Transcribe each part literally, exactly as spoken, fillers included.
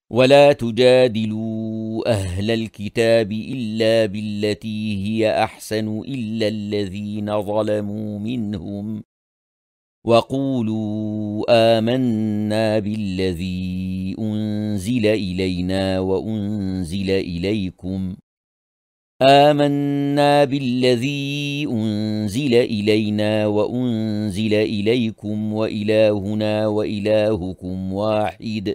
ولا تجادلوا أهل الكتاب إلا بالتي هي أحسن إلا الذين ظلموا منهم وقولوا آمنا بالذي أنزل إلينا وأنزل إليكم آمنا بالذي أنزل إلينا وأنزل إليكم وإلهنا وإلهكم واحد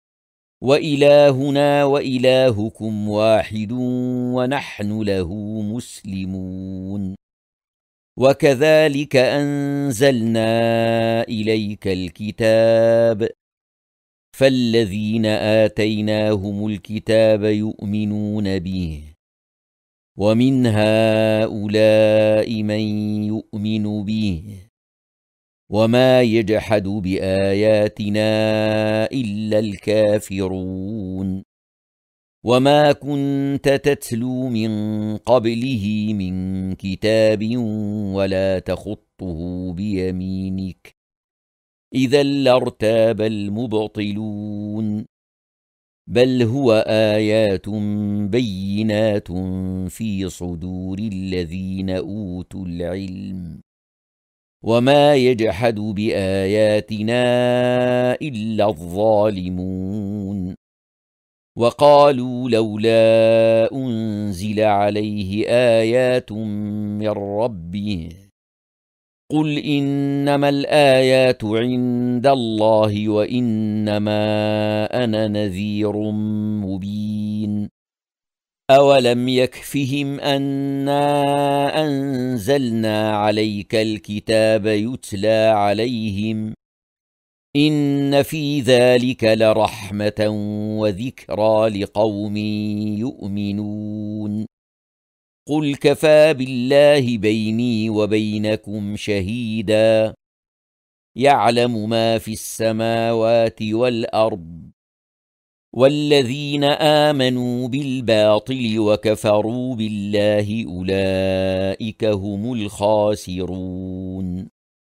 وإلهنا وإلهكم واحد ونحن له مسلمون وكذلك أنزلنا إليك الكتاب فالذين آتيناهم الكتاب يؤمنون به ومن هؤلاء من يؤمن به وما يجحد بآياتنا إلا الكافرون وما كنت تتلو من قبله من كتاب ولا تخطه بيمينك إذا لارتاب المبطلون بل هو آيات بينات في صدور الذين أوتوا العلم وما يجحد بآياتنا إلا الظالمون وقالوا لولا أنزل عليه آيات من ربه قل إنما الآيات عند الله وإنما أنا نذير مبين أولم يكفهم أنا أنزلنا عليك الكتاب يتلى عليهم إن في ذلك لرحمة وذكرى لقوم يؤمنون قل كفى بالله بيني وبينكم شهيدا يعلم ما في السماوات والأرض والذين آمنوا بالباطل وكفروا بالله أولئك هم الخاسرون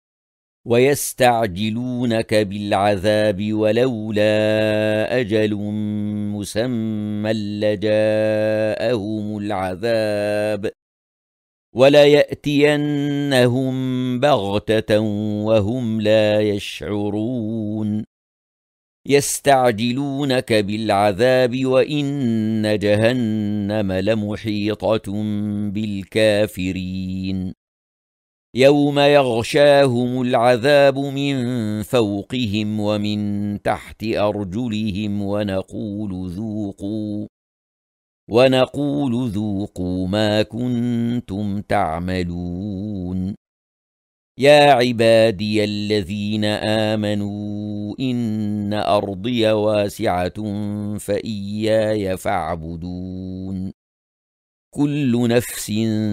ويستعجلونك بالعذاب ولولا أجل مسمى لجاءهم العذاب وليأتينهم بغتة وهم لا يشعرون يستعجلونك بالعذاب وإن جهنم لمحيطة بالكافرين يوم يغشاهم العذاب من فوقهم ومن تحت أرجلهم ونقول ذوقوا ونقول ذوقوا ما كنتم تعملون يا عبادي الذين آمنوا إن أرضي واسعة فإياي فاعبدون كل نفس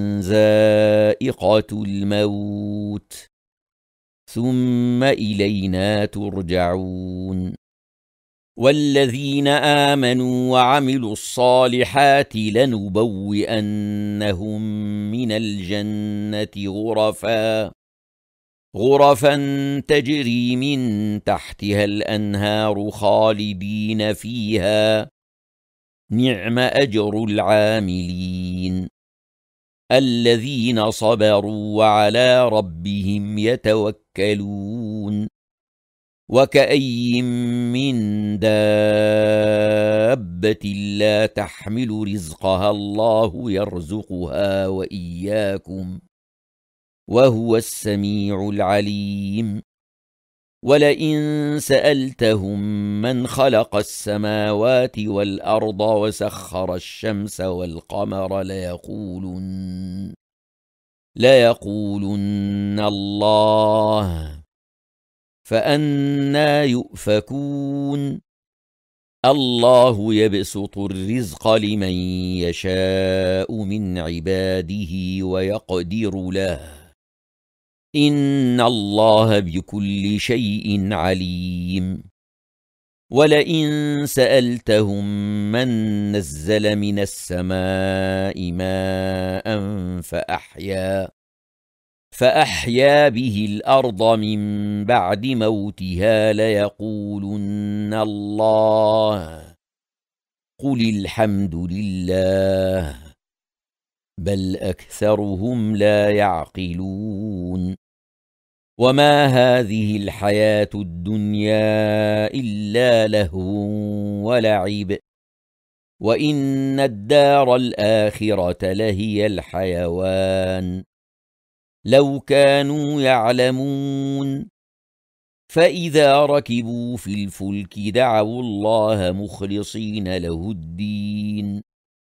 ذائقة الموت ثم إلينا ترجعون والذين آمنوا وعملوا الصالحات لنبوئنهم من الجنة غرفا غرفا تجري من تحتها الأنهار خالدين فيها نعم أجر العاملين الذين صبروا وعلى ربهم يتوكلون وكأي من دابة لا تحمل رزقها الله يرزقها وإياكم وهو السميع العليم ولئن سألتهم من خلق السماوات والأرض وسخر الشمس والقمر ليقولن ليقولن الله فأنى يؤفكون الله يبسط الرزق لمن يشاء من عباده ويقدر له إن الله بكل شيء عليم ولئن سألتهم من نزل من السماء ماء فأحيا فأحيا به الأرض من بعد موتها ليقولن الله قل الحمد لله بل أكثرهم لا يعقلون وما هذه الحياة الدنيا إلا لهو ولعب وإن الدار الآخرة لهي الحيوان لو كانوا يعلمون فإذا ركبوا في الفلك دعوا الله مخلصين له الدين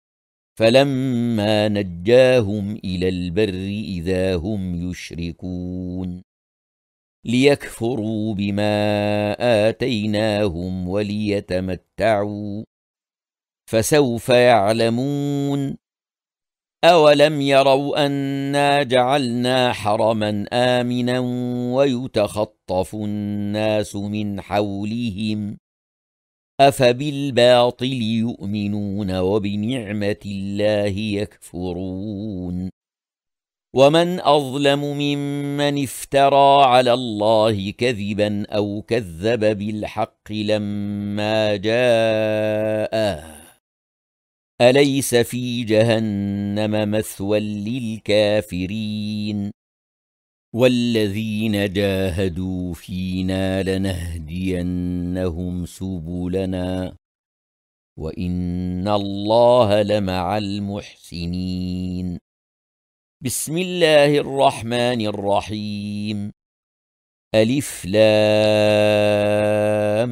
فلما نجاهم إلى البر إذا هم يشركون ليكفروا بما آتيناهم وليتمتعوا فسوف يعلمون أولم يروا أنا جعلنا حرما آمنا ويتخطف الناس من حولهم أفبالباطل يؤمنون وبنعمة الله يكفرون ومن أظلم ممن افترى على الله كذبا أو كذب بالحق لما جاءه أليس في جهنم مثوى للكافرين والذين جاهدوا فينا لنهدينهم سبلنا وإن الله لمع المحسنين بسم الله الرحمن الرحيم ألف لام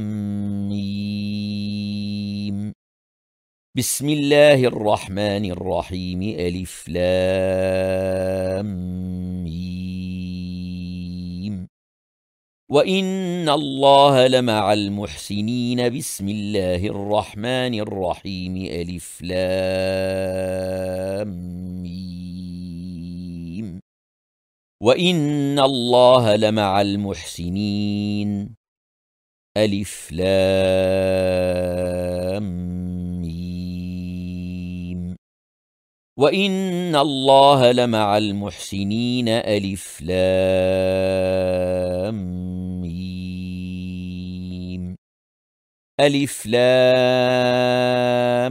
ميم بسم الله الرحمن الرحيم ألف لام ميم وإن الله لمع المحسنين بسم الله الرحمن الرحيم ألف لام ميم وإن الله لمع المحسنين ألف لام ميم وإن الله لمع المحسنين ألف لام ميم ألف لام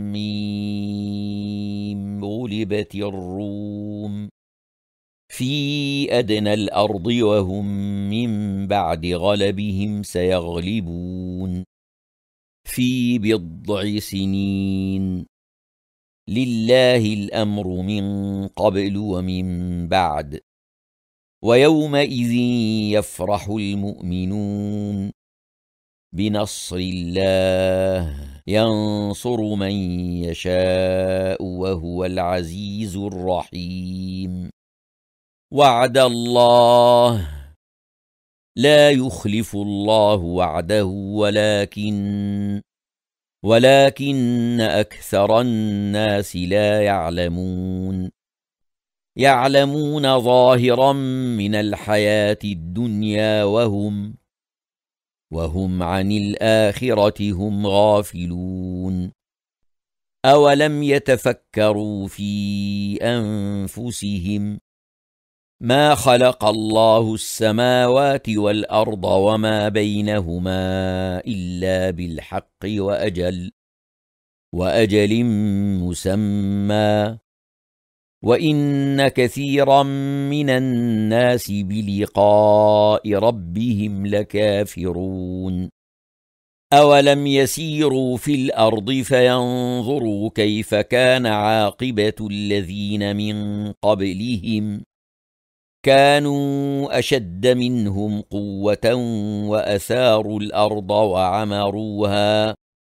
ميم غلبت الروم في أدنى الأرض وهم من بعد غلبهم سيغلبون في بضع سنين لله الأمر من قبل ومن بعد ويومئذ يفرح المؤمنون بنصر الله ينصر من يشاء وهو العزيز الرحيم وعد الله لا يخلف الله وعده ولكن ولكن أكثر الناس لا يعلمون يعلمون ظاهرا من الحياة الدنيا وهم وهم عن الآخرة هم غافلون أولم يتفكروا في أنفسهم ما خلق الله السماوات والأرض وما بينهما إلا بالحق وأجل وأجل مسمى وإن كثيرا من الناس بلقاء ربهم لكافرون أولم يسيروا في الأرض فينظروا كيف كان عاقبة الذين من قبلهم كانوا أشد منهم قوة وأثاروا الأرض وعمروها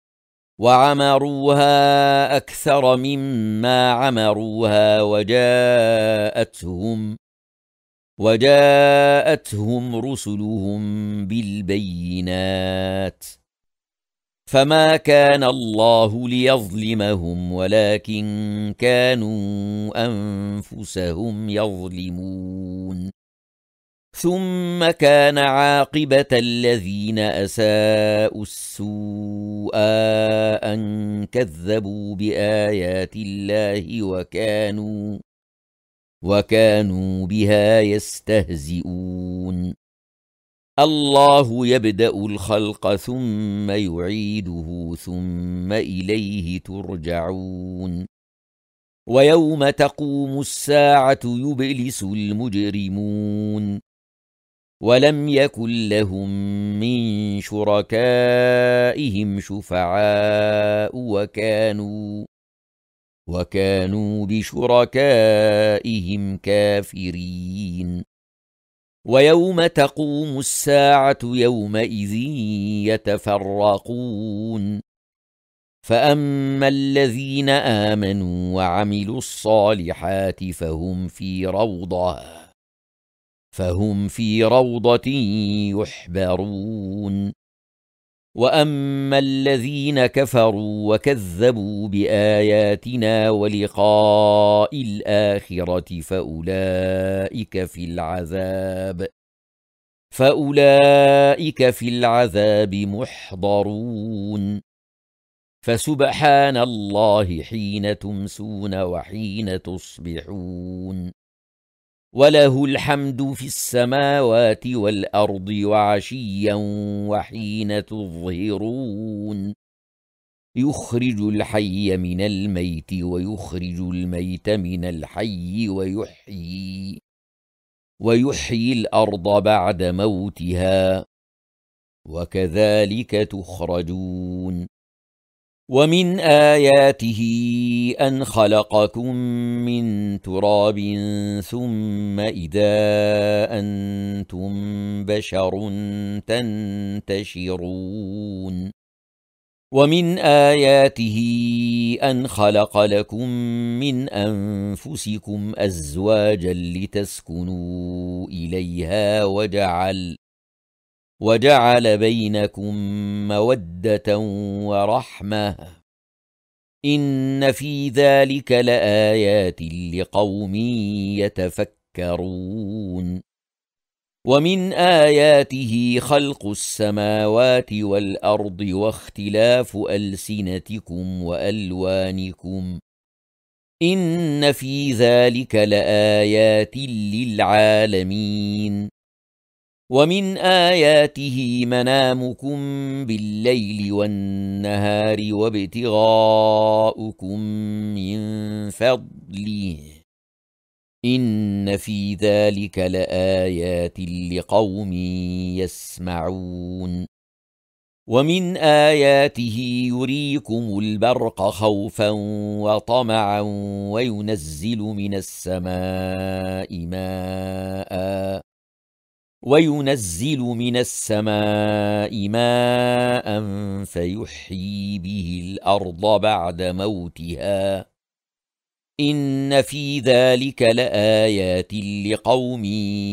وعمروها أكثر مما عمروها وجاءتهم وجاءتهم رسلهم بالبينات فما كان الله ليظلمهم ولكن كانوا أنفسهم يظلمون ثم كان عاقبة الذين أساءوا السوء أن كذبوا بآيات الله وكانوا وكانوا بها يستهزئون الله يبدأ الخلق ثم يعيده ثم إليه ترجعون ويوم تقوم الساعة يبلس المجرمون ولم يكن لهم من شركائهم شفعاء وكانوا وكانوا بشركائهم كافرين ويوم تقوم الساعة يومئذ يتفرقون فأما الذين آمنوا وعملوا الصالحات فهم في روضة فهم في روضة يحبرون وأما الذين كفروا وكذبوا بآياتنا ولقاء الآخرة فأولئك في العذاب فأولئك في العذاب محضرون فسبحان الله حين تمسون وحين تصبحون وله الحمد في السماوات والأرض وعشيا وحين تظهرون يخرج الحي من الميت ويخرج الميت من الحي ويحيي ويحيي الأرض بعد موتها وكذلك تخرجون ومن آياته أن خلقكم من تراب ثم إذا أنتم بشر تنتشرون ومن آياته أن خلق لكم من أنفسكم أزواجا لتسكنوا إليها وجعل وجعل بينكم مودة ورحمة إن في ذلك لآيات لقوم يتفكرون ومن آياته خلق السماوات والأرض واختلاف ألسنتكم وألوانكم إن في ذلك لآيات للعالمين ومن آياته منامكم بالليل والنهار وابتغاؤكم من فضله إن في ذلك لآيات لقوم يسمعون ومن آياته يريكم البرق خوفا وطمعا وينزل من السماء ماء وينزل من السماء ماء فيحيي به الأرض بعد موتها إن في ذلك لآيات لقوم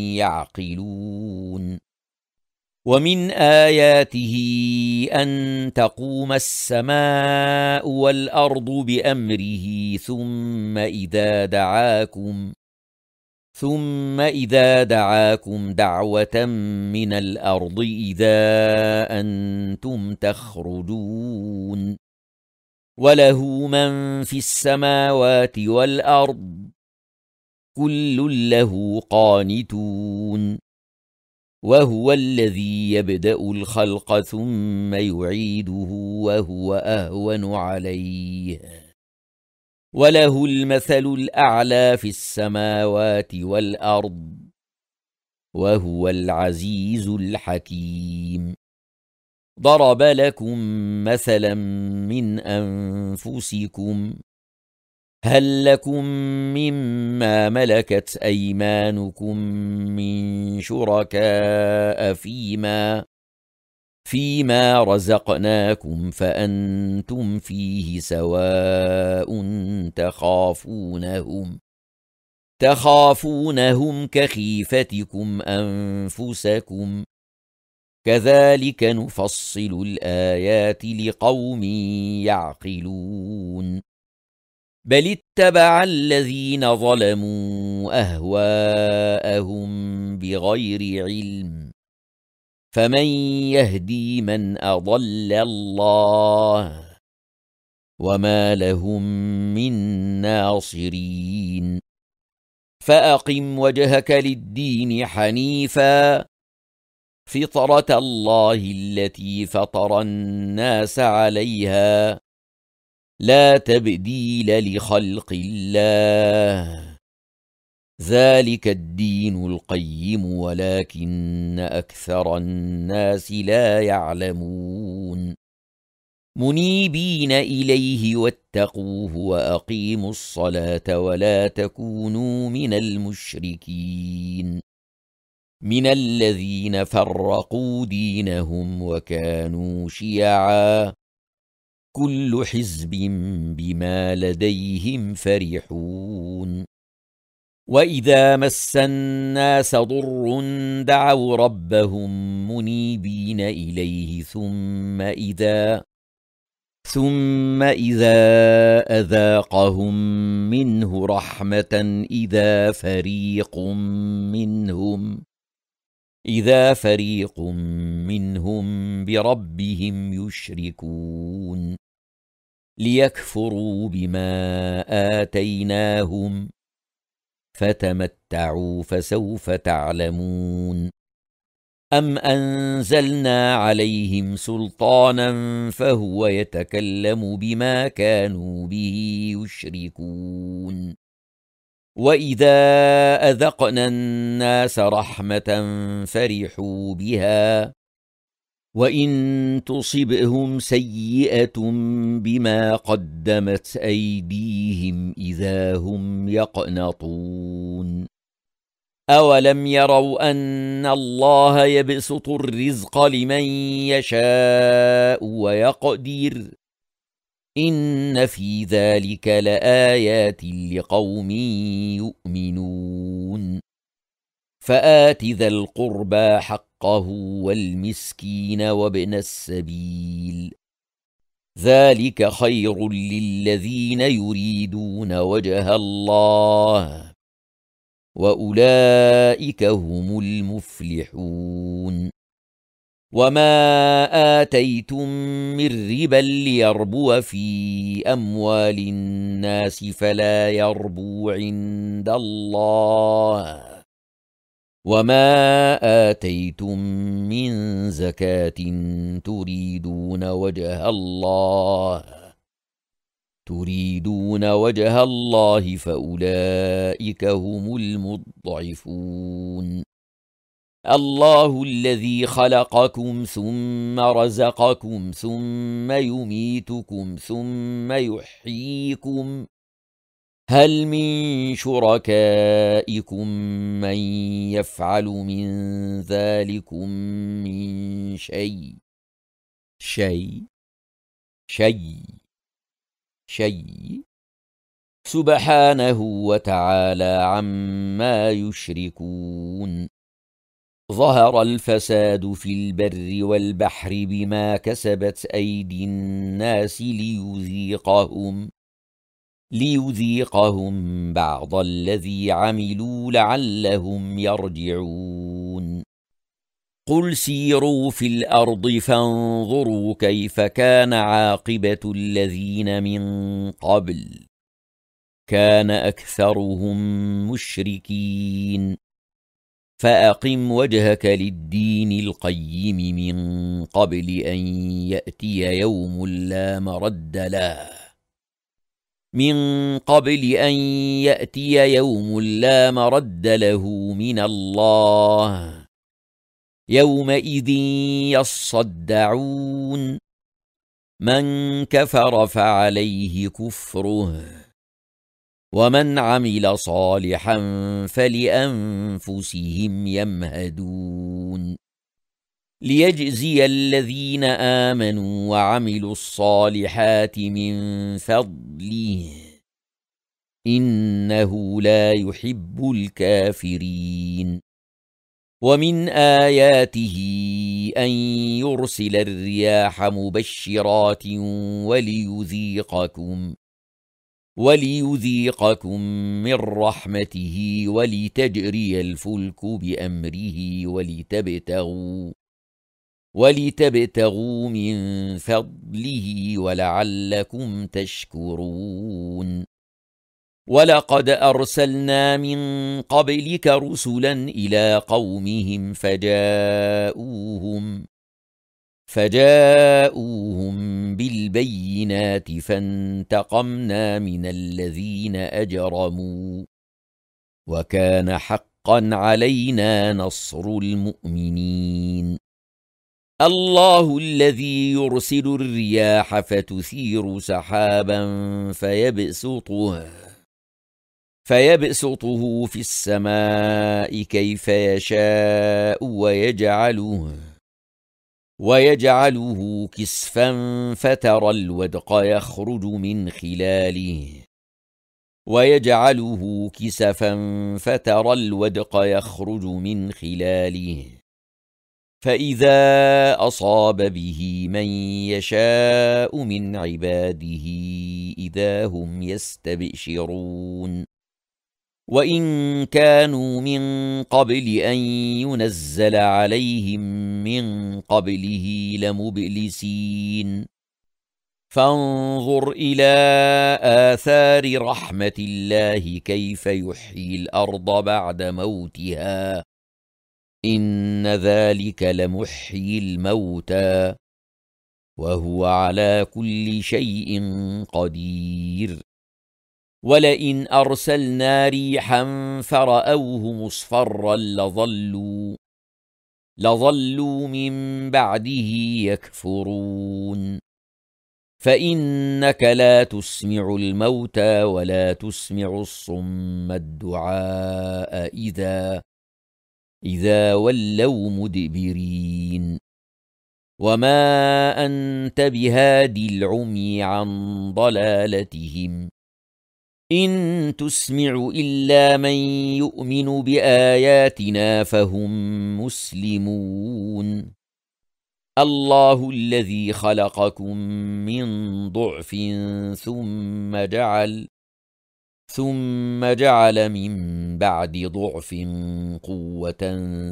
يعقلون ومن آياته أن تقوم السماء والأرض بأمره ثم إذا دعاكم ثم إذا دعاكم دعوة من الأرض إذا أنتم تخرجون وله من في السماوات والأرض كل له قانتون وهو الذي يبدأ الخلق ثم يعيده وهو أهون عليه وله المثل الأعلى في السماوات والأرض وهو العزيز الحكيم ضرب لكم مثلا من أنفسكم هل لكم مما ملكت أيمانكم من شركاء فيما فيما رزقناكم فأنتم فيه سواء تخافونهم تخافونهم كخيفتكم أنفسكم كذلك نفصل الآيات لقوم يعقلون بل اتبع الذين ظلموا أهواءهم بغير علم فمن يهدي من أضل الله وما لهم من ناصرين فأقم وجهك للدين حنيفا فطرة الله التي فطر الناس عليها لا تبديل لخلق الله ذلك الدين القيم ولكن أكثر الناس لا يعلمون منيبين إليه واتقوه وأقيموا الصلاة ولا تكونوا من المشركين من الذين فرقوا دينهم وكانوا شيعا كل حزب بما لديهم فرحون وإذا مس الناس ضر دعوا ربهم منيبين إليه ثم إذا ثم إذا أذاقهم منه رحمة إذا فريق منهم إذا فريق منهم بربهم يشركون ليكفروا بما آتيناهم فتمتعوا فسوف تعلمون أم أنزلنا عليهم سلطانا فهو يتكلم بما كانوا به يشركون وإذا أذقنا الناس رحمة فرحوا بها وإن تصبهم سيئة بما قدمت أيديهم إذا هم يقنطون أولم يروا أن الله يبسط الرزق لمن يشاء ويقدر إن في ذلك لآيات لقوم يؤمنون فآت ذا القربى حقه والمسكين وابن السبيل ذلك خير للذين يريدون وجه الله وأولئك هم المفلحون وما آتيتم من ربا ليربو في أموال الناس فلا يربو عند الله وما آتيتم من زكاة تريدون وجه الله تريدون وجه الله فأولئك هم المضعفون الله الذي خلقكم ثم رزقكم ثم يميتكم ثم يحييكم هل من شركائكم من يفعل من ذلكم من شيء شيء شيء شيء سبحانه وتعالى عما يشركون ظهر الفساد في البر والبحر بما كسبت أيدي الناس ليذيقهم ليذيقهم بعض الذي عملوا لعلهم يرجعون قل سيروا في الأرض فانظروا كيف كان عاقبة الذين من قبل كان أكثرهم مشركين فأقم وجهك للدين القيم من قبل أن يأتي يوم لا مرد له من قبل أن يأتي يوم لا مرد له من الله يومئذ يصدعون من كفر فعليه كفره ومن عمل صالحا فلأنفسهم يمهدون ليجزي الذين آمنوا وعملوا الصالحات من فضله إنه لا يحب الكافرين ومن آياته أن يرسل الرياح مبشرات وليذيقكم وليذيقكم من رحمته ولتجري الفلك بأمره ولتبتغوا ولتبتغوا من فضله ولعلكم تشكرون ولقد أرسلنا من قبلك رسلا إلى قومهم فجاءوهم فجاءوهم بالبينات فانتقمنا من الذين أجرموا وكان حقا علينا نصر المؤمنين. الله الذي يرسل الرياح فتثير سحابا فيبسطه فيبسطه في السماء كيف يشاء ويجعله ويجعله كسفا فترى الودق يخرج من خلاله ويجعله كسفا فترى الودق يخرج من خلاله فإذا أصاب به من يشاء من عباده إذا هم يستبشرون. وإن كانوا من قبل أن ينزل عليهم من قبله لمبلسين. فانظر إلى آثار رحمة الله كيف يحيي الأرض بعد موتها إن ذلك لمحيي الموتى وهو على كل شيء قدير. ولئن أرسلنا ريحا فرأوه مصفرا لظلوا لظلوا من بعده يكفرون. فإنك لا تسمع الموتى ولا تسمع الصم الدعاء إذا إذا ولوا مدبرين. وما أنت بهادي العمي عن ضلالتهم إن تسمع إلا من يؤمن بآياتنا فهم مسلمون. الله الذي خلقكم من ضعف ثم جعل ثم جعل من بعد ضعف قوة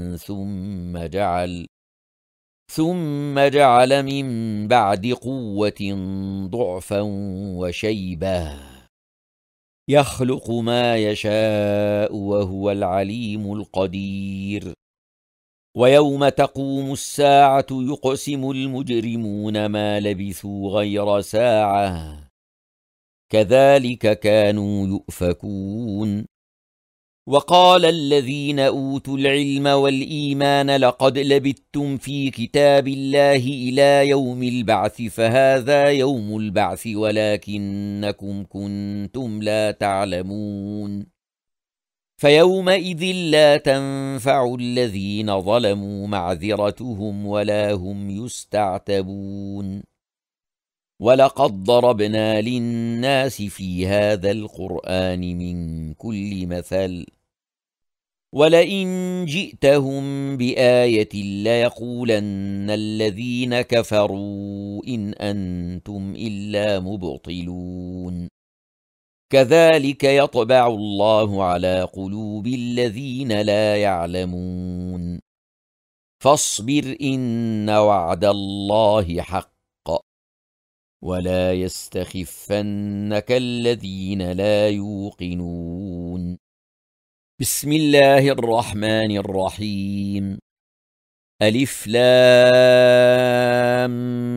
ثم جعل ثم جعل من بعد قوة ضعفا وشيبة يخلق ما يشاء وهو العليم القدير. ويوم تقوم الساعة يقسم المجرمون ما لبثوا غير ساعة كذلك كانوا يؤفكون. وقال الذين أوتوا العلم والإيمان لقد لبثتم في كتاب الله إلى يوم البعث فهذا يوم البعث ولكنكم كنتم لا تعلمون. فيومئذ لا تنفع الذين ظلموا معذرتهم ولا هم يستعتبون. ولقد ضربنا للناس في هذا القرآن من كل مثل ولئن جئتهم بآية ليقولن الذين كفروا إن أنتم إلا مبطلون. كذلك يطبع الله على قلوب الذين لا يعلمون. فاصبر إن وعد الله حق ولا يستخفنك الذين لا يوقنون. بسم الله الرحمن الرحيم. ألف لام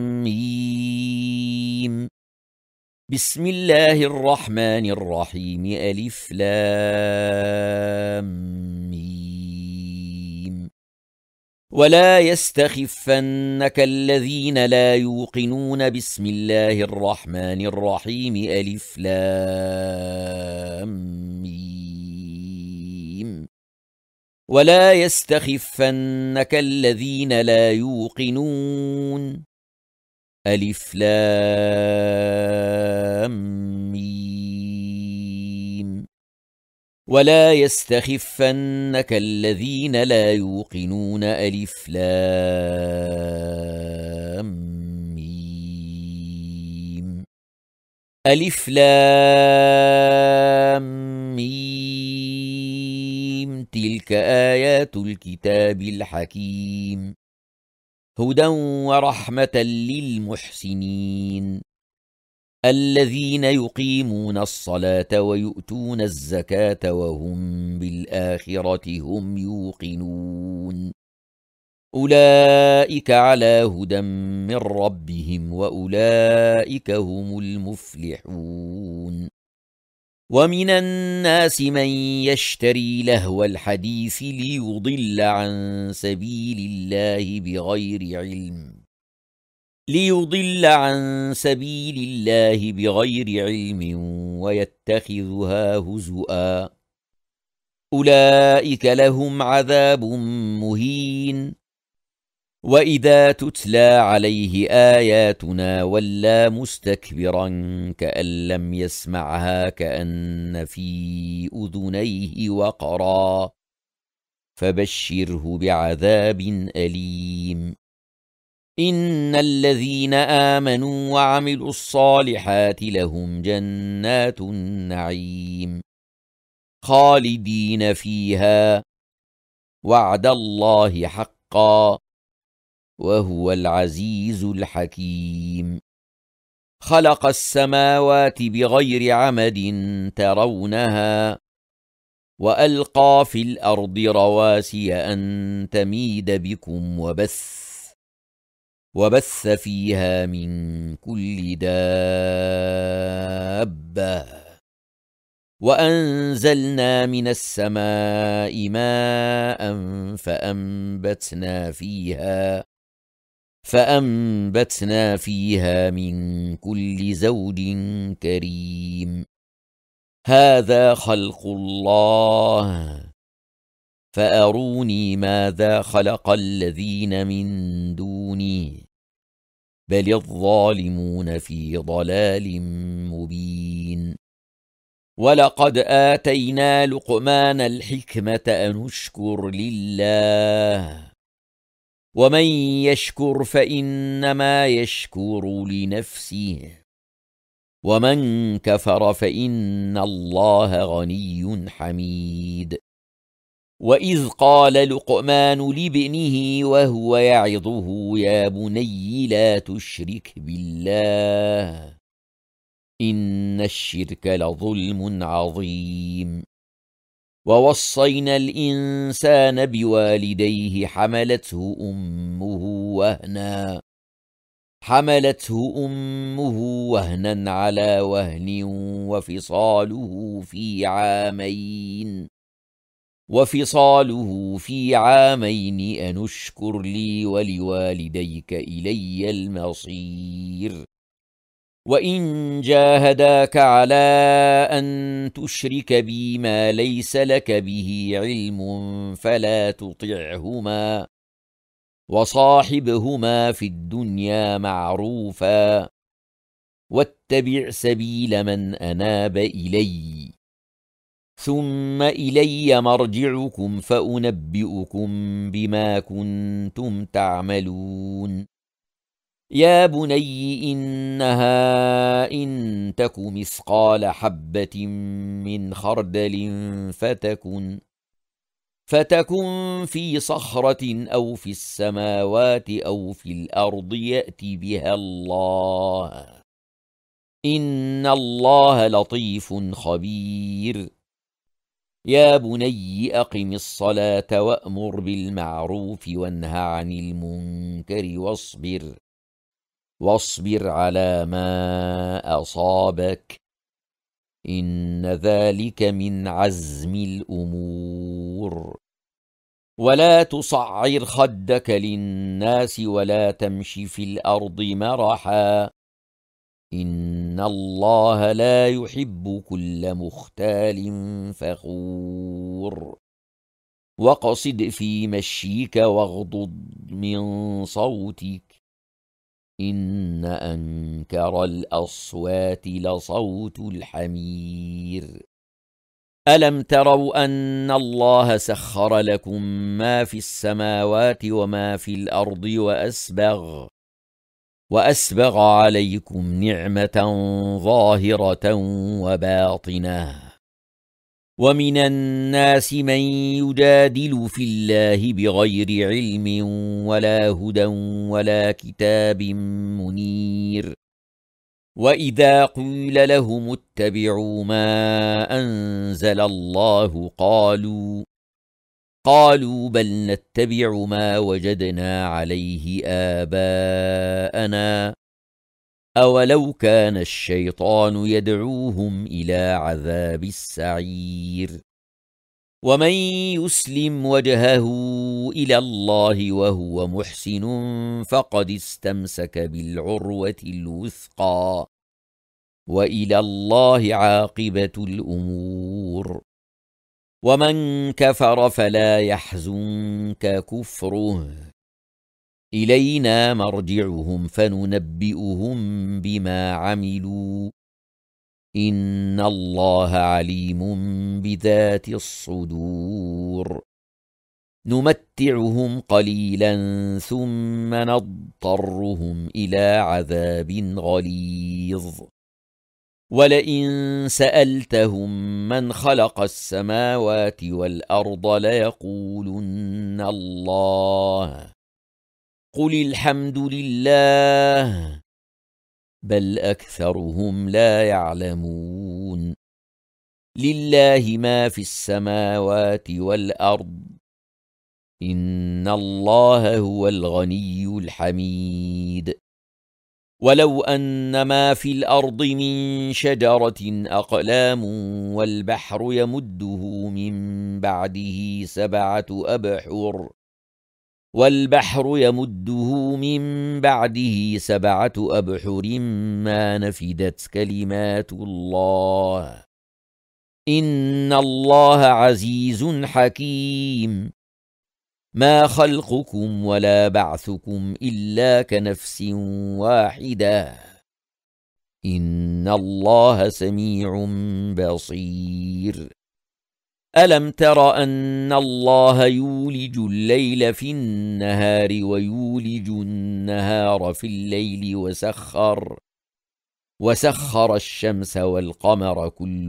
ميم. بسم الله الرحمن الرحيم. ألف لام ميم. ولا يستخفنك الذين لا يوقنون. بسم الله الرحمن الرحيم. ألف لام ميم. ولا يستخفنك الذين لا يوقنون. ألف لام ميم. ولا يستخفنك الذين لا يوقنون. ألف لام ميم. ألف لام ميم. تلك آيات الكتاب الحكيم هدى ورحمة للمحسنين. الذين يقيمون الصلاة ويؤتون الزكاة وهم بالآخرة هم يوقنون أولئك على هدى من ربهم وأولئك هم المفلحون ومن الناس من يشتري لهو الحديث ليضل عن سبيل الله بغير علم ليضل عن سبيل الله بغير علم ويتخذها هزؤا أولئك لهم عذاب مهين وإذا تتلى عليه آياتنا ولى مستكبرا كأن لم يسمعها كأن في أذنيه وقرا فبشره بعذاب أليم إن الذين آمنوا وعملوا الصالحات لهم جنات النعيم خالدين فيها وعد الله حقا وهو العزيز الحكيم خلق السماوات بغير عمد ترونها وألقى في الأرض رواسي أن تميد بكم وبث وبث فيها من كل دابة وأنزلنا من السماء ماء فأنبتنا فيها فأنبتنا فيها من كل زوج كريم هذا خلق الله فأروني ماذا خلق الذين من دوني بل الظالمون في ضلال مبين ولقد آتينا لقمان الحكمة أن اشكر لله ومن يشكر فإنما يشكر لنفسه ومن كفر فإن الله غني حميد وإذ قال لقمان لابنه وهو يعظه يا بني لا تشرك بالله إن الشرك لظلم عظيم ووصينا الإنسان بوالديه حملته أمه وهنا حملته أمه وهنا على وهن وفصاله في عامين وفصاله في عامين أن اشكر لي ولوالديك إلي المصير وإن جاهداك على أن تشرك بي ما ليس لك به علم فلا تطعهما وصاحبهما في الدنيا معروفا واتبع سبيل من أناب إلي ثم إلي مرجعكم فأنبئكم بما كنتم تعملون يا بني إنها إن تك مثقال حبة من خردل فتكن فتكن في صخرة أو في السماوات أو في الأرض يأت بها الله إن الله لطيف خبير يا بني أقم الصلاة وأمر بالمعروف وانه عن المنكر واصبر واصبر على ما أصابك إن ذلك من عزم الأمور ولا تصعر خدك للناس ولا تمش في الأرض مرحا إن الله لا يحب كل مختال فخور واقصد في مشيك واغضض من صوتك إن أنكر الأصوات لصوت الحمير ألم تروا أن الله سخر لكم ما في السماوات وما في الأرض وأسبغ وأسبغ عليكم نعمة ظاهرة وباطنة ومن الناس من يجادل في الله بغير علم ولا هدى ولا كتاب منير وإذا قيل لهم اتبعوا ما أنزل الله قالوا قالوا بل نتبع ما وجدنا عليه آباءنا أولو كان الشيطان يدعوهم إلى عذاب السعير ومن يسلم وجهه إلى الله وهو محسن فقد استمسك بالعروة الوثقى وإلى الله عاقبة الأمور ومن كفر فلا يحزنك كفره إلينا مرجعهم فننبئهم بما عملوا إن الله عليم بذات الصدور نمتعهم قليلا ثم نضطرهم إلى عذاب غليظ ولئن سألتهم من خلق السماوات والأرض ليقولن الله قل الحمد لله بل أكثرهم لا يعلمون لله ما في السماوات والأرض إن الله هو الغني الحميد ولو أن ما في الأرض من شجرة أقلام والبحر يمده من بعده سبعة أبحر والبحر يمده من بعده سبعة أبحر ما نفدت كلمات الله إن الله عزيز حكيم ما خلقكم ولا بعثكم إلا كنفس واحدة إن الله سميع بصير ألم تر أن الله يولج الليل في النهار ويولج النهار في الليل وسخر وسخر الشمس والقمر كل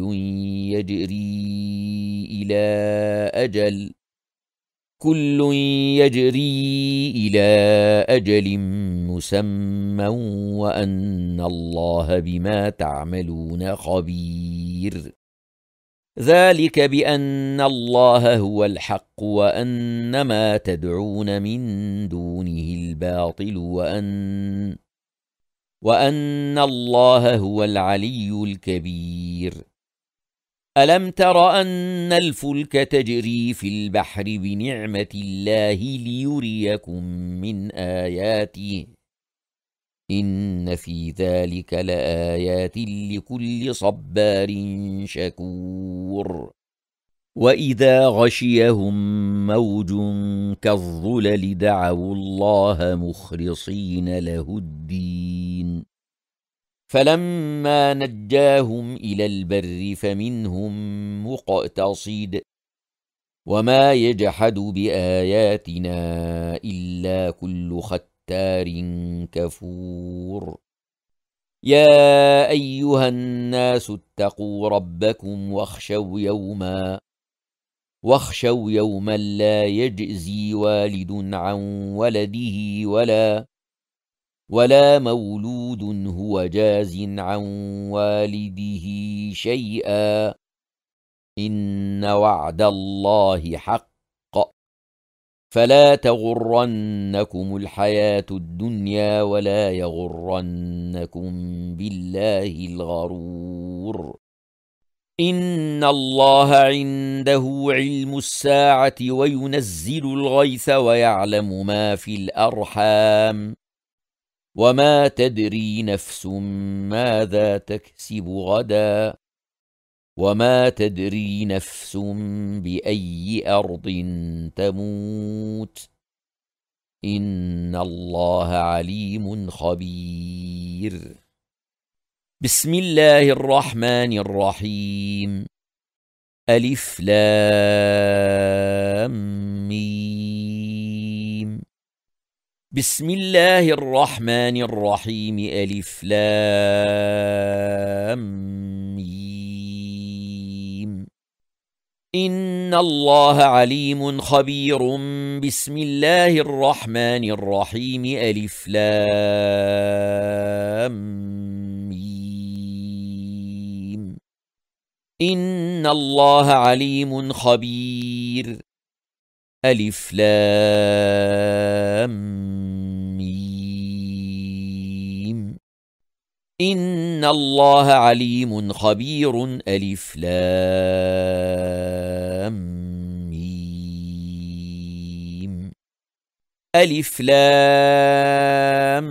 يجري إلى أجل كل يجري إلى أجل مسمى وأن الله بما تعملون خبير ذلك بأن الله هو الحق وأن ما تدعون من دونه الباطل وأن وأن الله هو العلي الكبير ألم تر أن الفلك تجري في البحر بنعمة الله ليريكم من آياته إن في ذلك لآيات لكل صبار شكور وإذا غشيهم موج كالظلل دعوا الله مخلصين له الدين فلما نجاهم إلى البر فمنهم مقتصد وما يجحد بآياتنا إلا كل ختار كفور يا أيها الناس اتقوا ربكم واخشوا يوما واخشوا يوما لا يجزي والد عن ولده ولا ولا مولود هو جاز عن والده شيئا إن وعد الله حق فلا تغرنكم الحياة الدنيا ولا يغرنكم بالله الغرور إن الله عنده علم الساعة وينزل الغيث ويعلم ما في الأرحام وما تدري نفس ماذا تكسب غدا وما تدري نفس بأي أرض تموت إن الله عليم خبير بسم الله الرحمن الرحيم ألف لام ميم بسم الله الرحمن الرحيم ألف لام ميم إن الله عليم خبير بسم الله الرحمن الرحيم ألف لام ميم إن الله عليم خبير. ألف لام ميم. إن الله عليم خبير. ألف لام ميم. ألف لام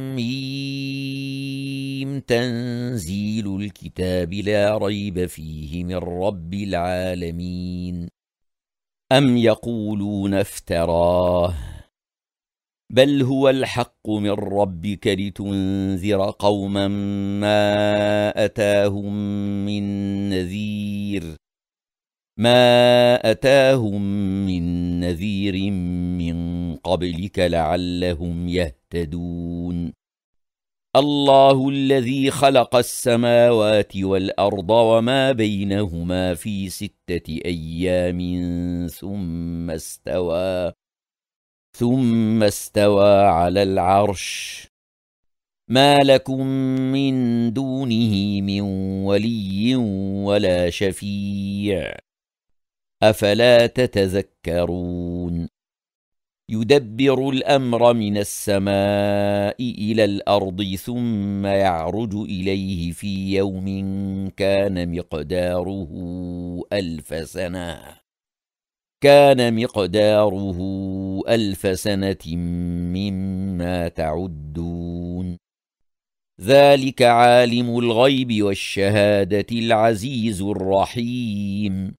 ميم. تنزيل الكتاب لا ريب فيه من رب العالمين. أم يقولون افتراه بل هو الحق من ربك لتنذر قوما ما أتاهم من نذير ما أتاهم من نذير من قبلك لعلهم يهتدون. الله الذي خلق السماوات والأرض وما بينهما في ستة أيام ثم استوى ثم استوى على العرش ما لكم من دونه من ولي ولا شفيع أفلا تتذكرون. يدبر الأمر من السماء إلى الأرض ثم يعرج إليه في يوم كان مقداره ألف سنة كان مقداره ألف سنة مما تعدون. ذلك عالم الغيب والشهادة العزيز الرحيم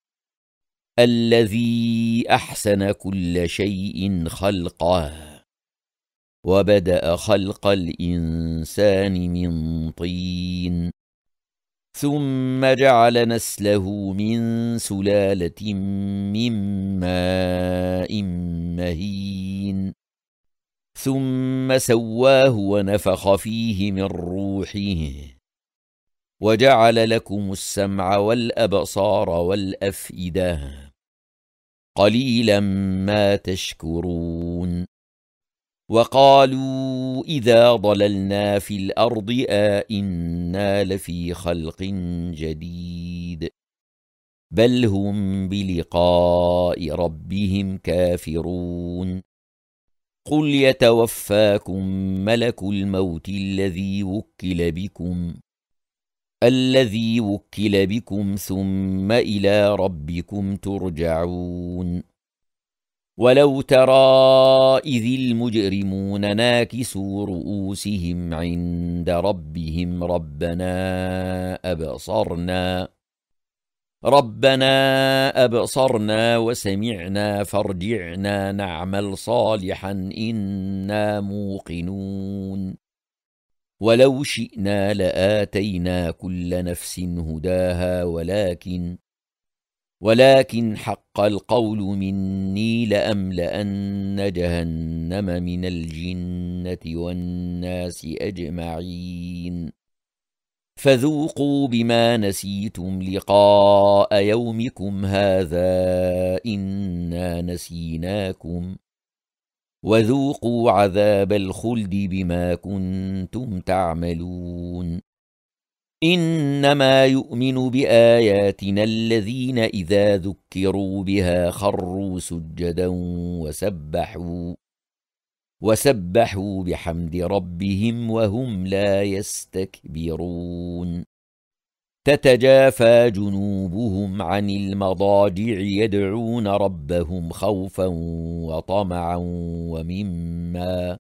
الذي أحسن كل شيء خلقه وبدأ خلق الإنسان من طين ثم جعل نسله من سلالة من ماء مهين ثم سواه ونفخ فيه من روحه وجعل لكم السمع والأبصار والأفئدة قليلا ما تشكرون. وقالوا إذا ضللنا في الأرض آئنا لفي خلق جديد بل هم بلقاء ربهم كافرون. قل يتوفاكم ملك الموت الذي وكل بكم الذي وكل بكم ثم إلى ربكم ترجعون. ولو ترى إذ المجرمون ناكسوا رؤوسهم عند ربهم ربنا أبصرنا ربنا أبصرنا وسمعنا فارجعنا نعمل صالحا إنا موقنون. ولو شئنا لآتينا كل نفس هداها ولكن ولكن حق القول مني لأملأن جهنم من الجنة والناس أجمعين. فذوقوا بما نسيتم لقاء يومكم هذا إنا نسيناكم وذوقوا عذاب الخلد بما كنتم تعملون. إنما يؤمن بآياتنا الذين إذا ذكروا بها خروا سجدا وسبحوا وسبحوا بحمد ربهم وهم لا يستكبرون. تتجافى جنوبهم عن المضاجع يدعون ربهم خوفا وطمعا ومما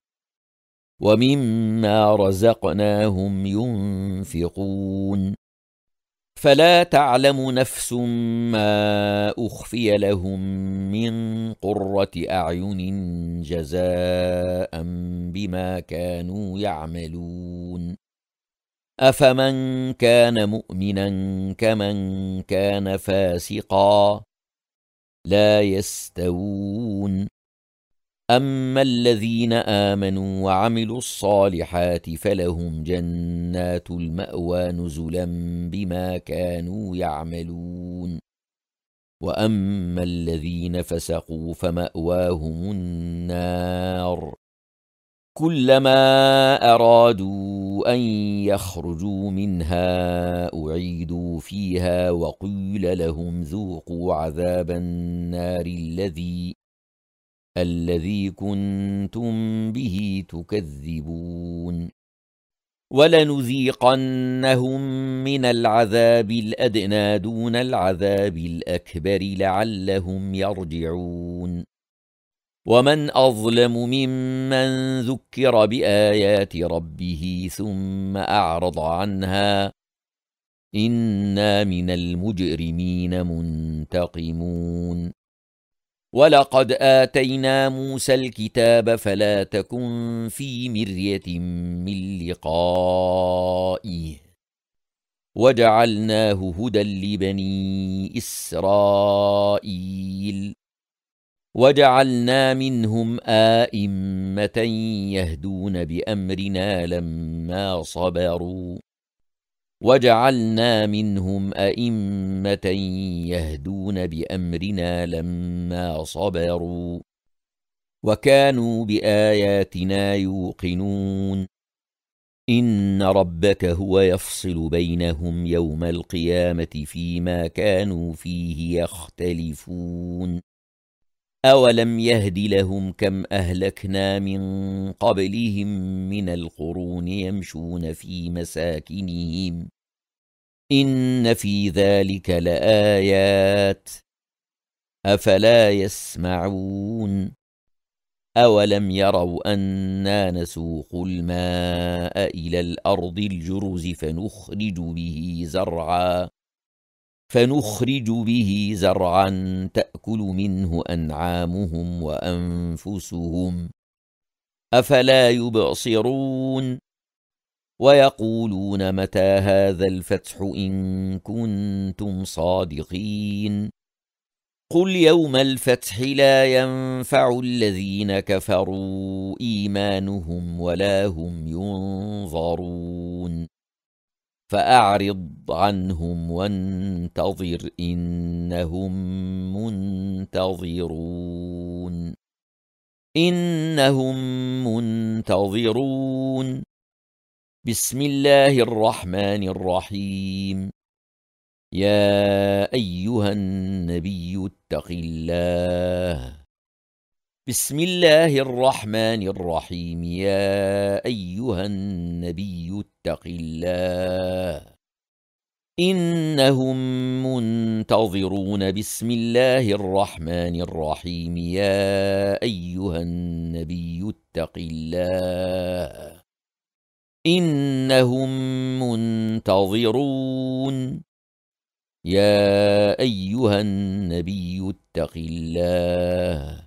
ومما رزقناهم ينفقون. فلا تعلم نفس ما أخفي لهم من قرة أعين جزاء بما كانوا يعملون. أفمن كان مؤمنا كمن كان فاسقا لا يستوون. أما الذين آمنوا وعملوا الصالحات فلهم جنات المأوى نزلا بما كانوا يعملون. وأما الذين فسقوا فمأواهم النار كلما أرادوا أن يخرجوا منها أعيدوا فيها وقيل لهم ذوقوا عذاب النار الذي الذي كنتم به تكذبون ولنذيقنهم من العذاب الأدنى دون العذاب الأكبر لعلهم يرجعون ومن أظلم ممن ذكر بآيات ربه ثم أعرض عنها إنا من المجرمين منتقمون ولقد آتينا موسى الكتاب فلا تكن في مرية من لقائه وجعلناه هدى لبني إسرائيل وجعلنا منهم آئمة يهدون بأمرنا لما صبروا وجعلنا منهم أئمة يهدون بأمرنا لما صبروا وكانوا بآياتنا يوقنون إن ربك هو يفصل بينهم يوم القيامة فيما كانوا فيه يختلفون أولم يهد لهم كم أهلكنا من قبلهم من القرون يمشون في مساكنهم إن في ذلك لآيات أفلا يسمعون أولم يروا أنا نسوق الماء إلى الأرض الجرز فنخرج به زرعا فنخرج به زرعا تأكل منه أنعامهم وأنفسهم أفلا يبصرون ويقولون متى هذا الفتح إن كنتم صادقين قل يوم الفتح لا ينفع الذين كفروا إيمانهم ولا هم ينظرون فأعرض عنهم وانتظر إنهم منتظرون إنهم منتظرون بسم الله الرحمن الرحيم يا أيها النبي اتق الله بسم الله الرحمن الرحيم يا أيها النبي اتق الله إنهم منتظرون بسم الله الرحمن الرحيم يا أيها النبي اتق الله إنهم منتظرون يا أيها النبي اتق الله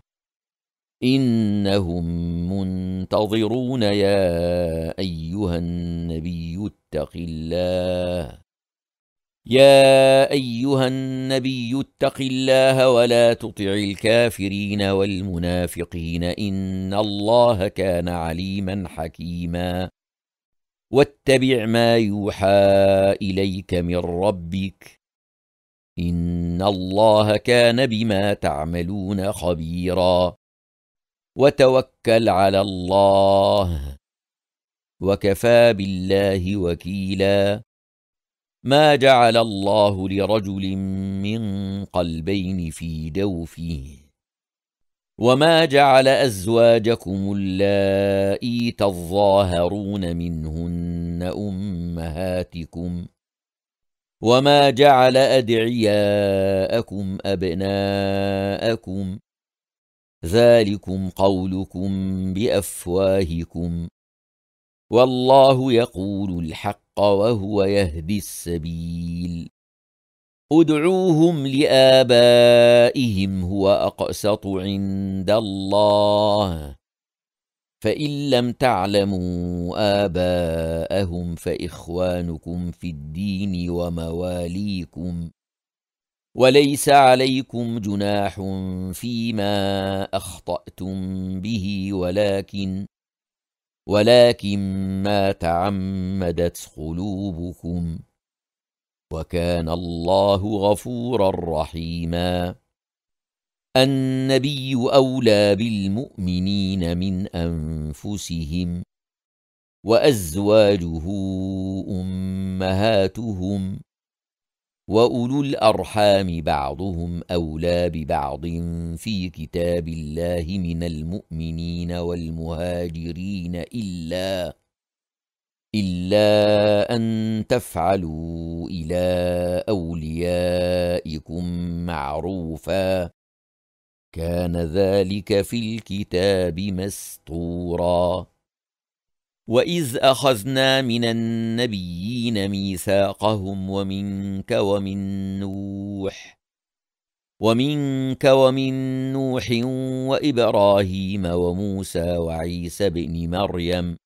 إنهم منتظرون يا أيها النبي اتق الله يا أيها النبي اتق الله ولا تطع الكافرين والمنافقين إن الله كان عليما حكيما واتبع ما يوحى إليك من ربك إن الله كان بما تعملون خبيرا وتوكل على الله وكفى بالله وكيلا ما جعل الله لرجل من قلبين في جوفه وما جعل أزواجكم اللائي تظاهرون منهن أمهاتكم وما جعل أدعياءكم أبناءكم ذلكم قولكم بأفواهكم والله يقول الحق وهو يهدي السبيل ادعوهم لآبائهم هو أقسط عند الله فإن لم تعلموا آباءهم فإخوانكم في الدين ومواليكم وليس عليكم جناح فيما أخطأتم به ولكن ولكن ما تعمدت قلوبكم وكان الله غفورا رحيما النبي أولى بالمؤمنين من أنفسهم وأزواجه أمهاتهم وأولو الأرحام بعضهم أولى ببعض في كتاب الله من المؤمنين والمهاجرين إلا إلا أن تفعلوا إلى أوليائكم معروفا كان ذلك في الكتاب مسطورا وإذ أخذنا من النبيين ميثاقهم ومنك ومن نوح ومنك ومن نوح وإبراهيم وموسى وعيسى بن مريم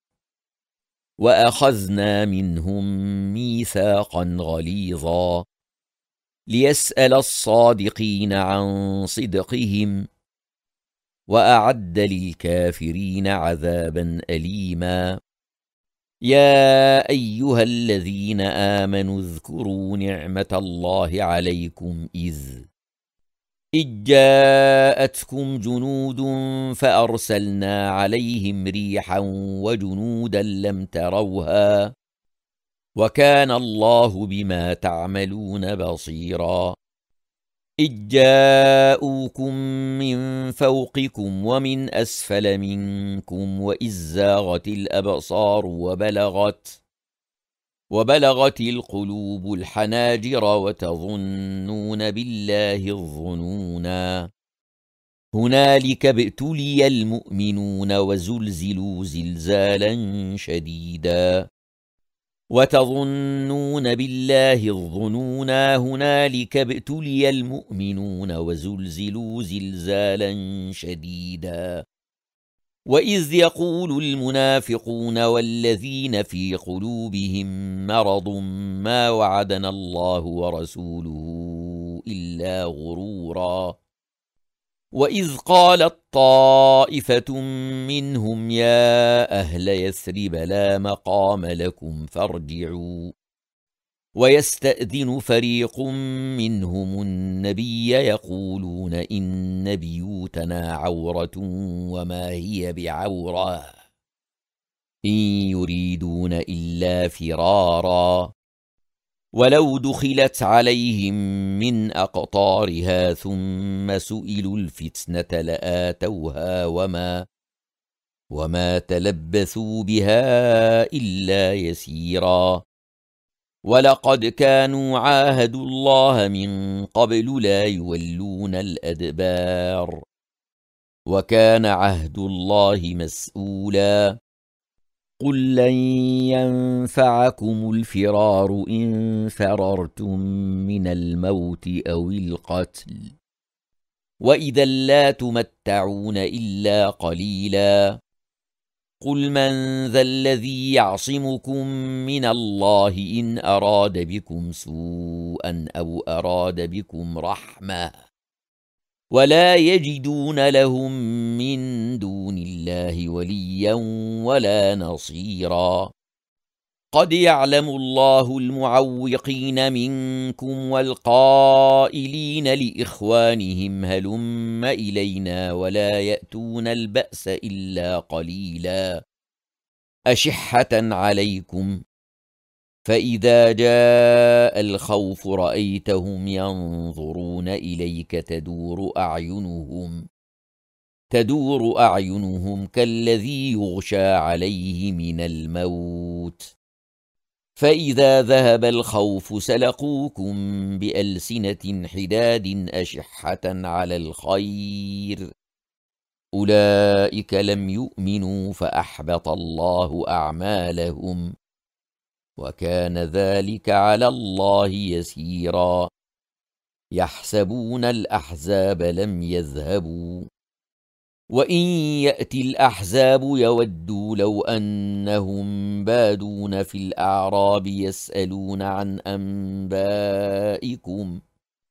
وأخذنا منهم ميثاقا غليظا ليسأل الصادقين عن صدقهم وأعد للكافرين عذابا أليما يا أيها الذين آمنوا اذكروا نعمة الله عليكم إذ إذ جاءتكم جنود فأرسلنا عليهم ريحا وجنودا لم تروها وكان الله بما تعملون بصيرا إذ جاءوكم من فوقكم ومن أسفل منكم وإذ زاغت الأبصار وبلغت وبلغت القلوب الحناجر وتظنون بالله الظنونا هنالك ابتلي المؤمنون وزلزلوا زلزالا شديدا وتظنون بالله الظنونا هنالك ابتلي المؤمنون وزلزلوا زلزالا شديدا وإذ يقول المنافقون والذين في قلوبهم مرض ما وعدنا الله ورسوله إلا غرورا وإذ قالت طائفة منهم يا أهل يثرب لا مقام لكم فارجعوا ويستأذن فريق منهم النبي يقولون إن بيوتنا عورة وما هي بعورة إن يريدون إلا فرارا ولو دخلت عليهم من أقطارها ثم سئلوا الفتنة لآتوها وما وما تلبثوا بها إلا يسيرا ولقد كانوا عاهدوا الله من قبل لا يولون الأدبار وكان عهد الله مسؤولا قل لن ينفعكم الفرار إن فررتم من الموت أو القتل وإذا لا تمتعون إلا قليلا قل من ذا الذي يعصمكم من الله إن أراد بكم سوءا أو أراد بكم رحمة ولا يجدون لهم من دون الله وليا ولا نصيرا قد يعلم الله المعوقين منكم والقائلين لإخوانهم هلم إلينا ولا يأتون البأس إلا قليلا أشحة عليكم فإذا جاء الخوف رأيتهم ينظرون إليك تدور أعينهم تدور أعينهم كالذي يغشى عليه من الموت فإذا ذهب الخوف سلقوكم بألسنة حداد أشحة على الخير أولئك لم يؤمنوا فأحبط الله أعمالهم وكان ذلك على الله يسيرا يحسبون الأحزاب لم يذهبوا وإن يأتي الأحزاب يودوا لو أنهم بادون في الأعراب يسألون عن أنبائكم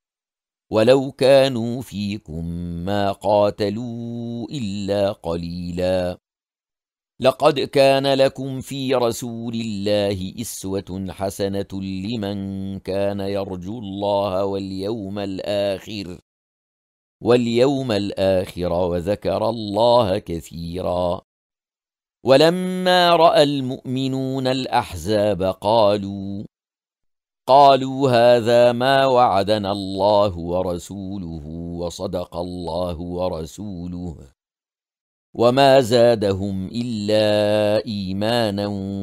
ولو كانوا فيكم ما قاتلوا إلا قليلا لقد كان لكم في رسول الله أسوة حسنة لمن كان يرجو الله واليوم الآخر واليوم الآخر وذكر الله كثيرا. ولما رأى المؤمنون الأحزاب قالوا قالوا هذا ما وعدنا الله ورسوله وصدق الله ورسوله وما زادهم إلا إيمانا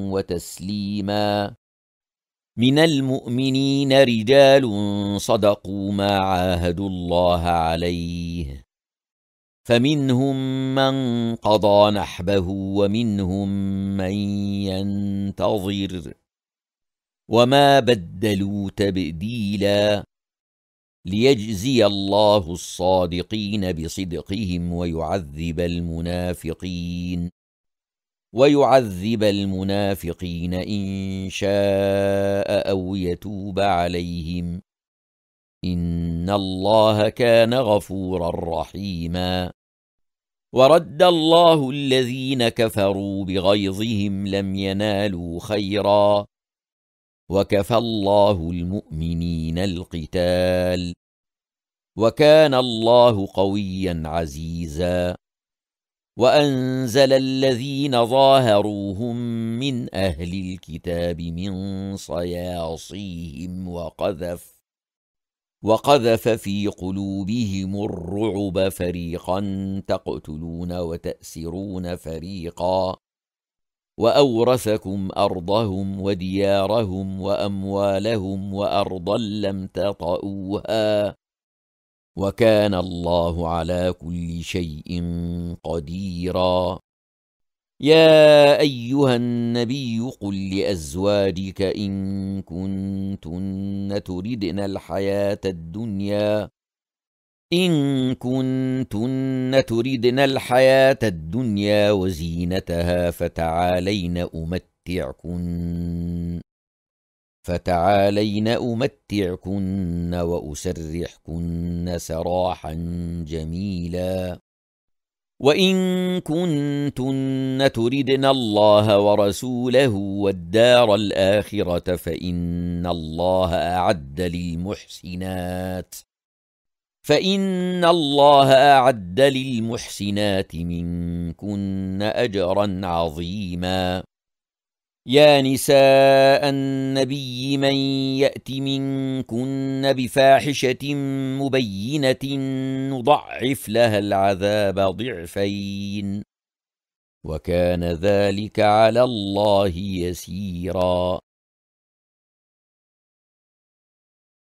وتسليما. من المؤمنين رجال صدقوا ما عاهدوا الله عليه، فمنهم من قضى نحبه ومنهم من ينتظر وما بدلوا تبديلا، ليجزي الله الصادقين بصدقهم ويعذب المنافقين ويعذب المنافقين إن شاء أو يتوب عليهم، إن الله كان غفورا رحيما. ورد الله الذين كفروا بغيظهم لم ينالوا خيرا، وكفى الله المؤمنين القتال، وكان الله قويا عزيزا. وأنزل الذين ظاهروهم من أهل الكتاب من صياصيهم وقذف وقذف في قلوبهم الرعب، فريقا تقتلون وتأسرون فريقا، وأورثكم أرضهم وديارهم وأموالهم وأرضا لم تطئوها، وكان الله على كل شيء قديرا. يا أيها النبي قل لأزواجك إن كنتن تردن الحياة الدنيا إن كنتن تردن الحياة الدنيا وزينتها فتعالين أمتعكن فتعالين أمتعكن وأسرحكن سراحا جميلا. وإن كنتن تردن الله ورسوله والدار الآخرة فإن الله أعد للمحسنات فإن الله أعد للمحسنات منكن أجرا عظيما. يا نساء النبي من يأت منكن بفاحشة مبينة نضعف لها العذاب ضعفين، وكان ذلك على الله يسيرا.